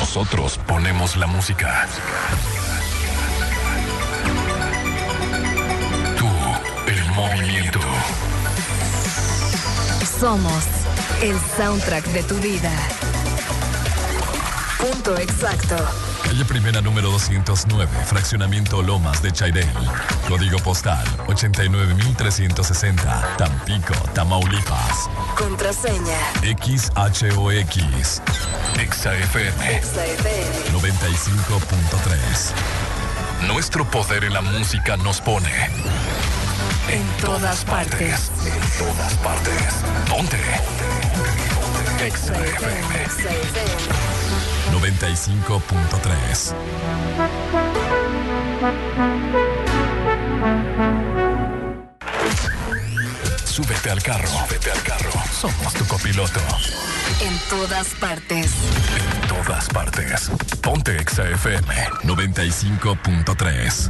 Nosotros ponemos la música. Tú, el movimiento. Somos el soundtrack de tu vida. Punto exacto. Calle Primera número 209, fraccionamiento Lomas de Chairel. Código postal 89360, Tampico, Tamaulipas. Contraseña XHOX. XFM 95.3. Nuestro poder en la música nos pone en todas partes. En todas partes. Ponte. XFM 95.3. Súbete al carro. Súbete al carro. Somos tu copiloto. En todas partes. En todas partes. Ponte XFM 95.3.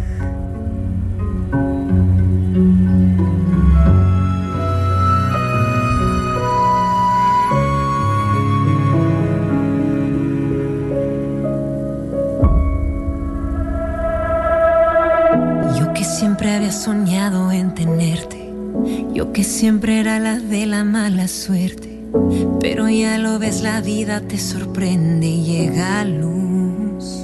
Siempre había soñado en tenerte, yo que siempre era la de la mala suerte, pero ya lo ves, la vida te sorprende y llega a luz.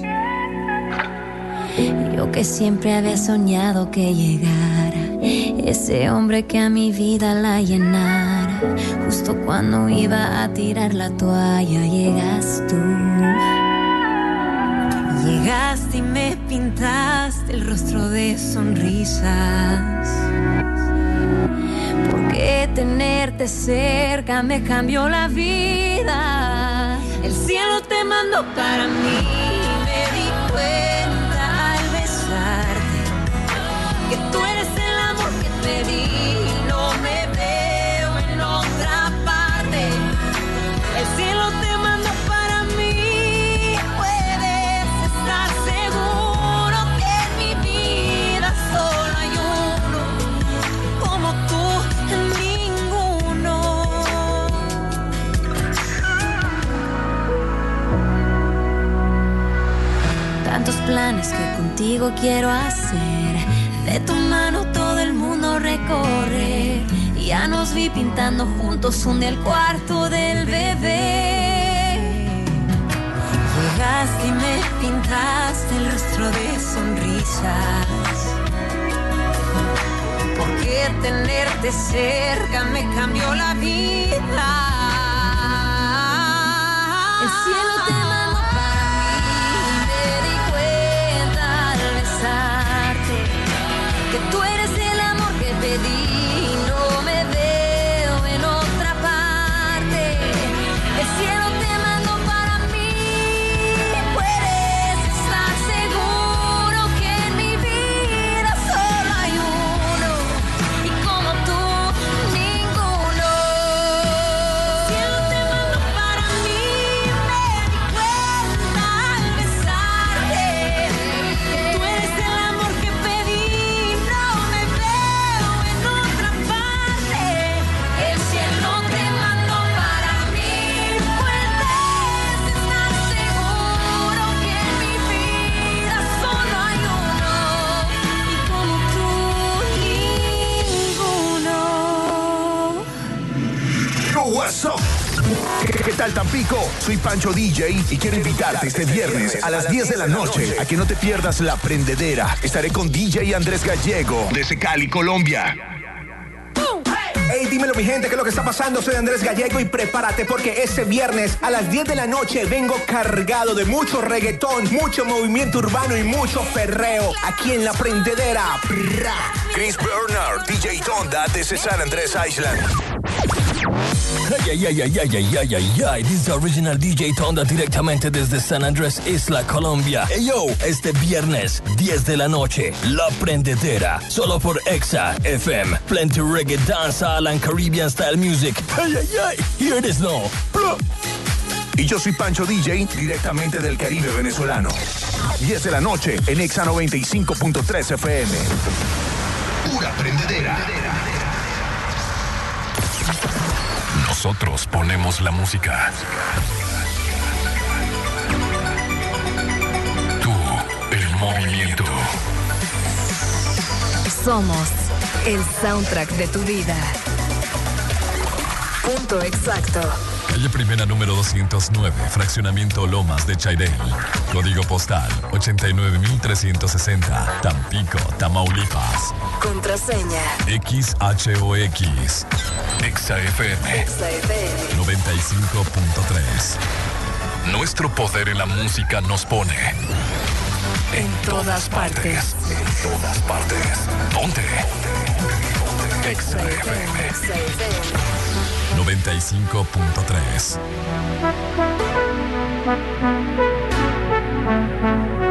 Yo que siempre había soñado que llegara ese hombre que a mi vida la llenara, justo cuando iba a tirar la toalla llegas tú. Llegaste y me pintaste el rostro de sonrisas, porque tenerte cerca me cambió la vida. El cielo te mandó para mí, me di cuenta al besarte que tú eres el amor que te di. No me veo en otra parte. El cielo te mandó para mí. Tantos planes que contigo quiero hacer, de tu mano todo el mundo recorrer. Ya nos vi pintando juntos un día el cuarto del bebé. Llegaste y me pintaste el rostro de sonrisas, porque tenerte cerca me cambió la vida. El cielo te mandó para mí, me di cuenta al besarte que tú eres el amor que pedí. No me veo en otra parte. El cielo te mandó para mí. Puedes estar seguro que en mi vida solo hay uno, y como tú ninguno. El cielo te mandó para mí. What's up? ¿Qué tal, Tampico? Soy Pancho DJ y quiero invitarte este viernes a las 10 de la noche a que no te pierdas La Prendedera. Estaré con DJ Andrés Gallego desde Cali, Colombia. Hey, dímelo mi gente, ¿qué es lo que está pasando? Soy Andrés Gallego y prepárate porque este viernes a las 10 de la noche vengo cargado de mucho reggaetón, mucho movimiento urbano y mucho perreo aquí en La Prendedera. Chris Bernard, DJ Tonda desde San Andrés Island. Ay, this is original DJ Tonda directamente desde San Andrés Isla, Colombia. Hey yo, este viernes 10 de la noche, La Prendedera, solo por Exa FM. Plenty reggae, dancehall and Caribbean style music. Hear this now. Y yo soy Pancho DJ directamente del Caribe venezolano. 10 de la noche en Exa 95.3 FM. Pura Prendedera. Nosotros ponemos la música. tú. Somos el soundtrack de tu vida. Punto exacto. Calle Primera número 209, fraccionamiento Lomas de Chairel. Código postal 89360, Tampico, Tamaulipas. Contraseña. XHOX. XFM 95.3. Nuestro poder en la música nos pone en todas partes. En todas partes. Ponte. XFM 95.3.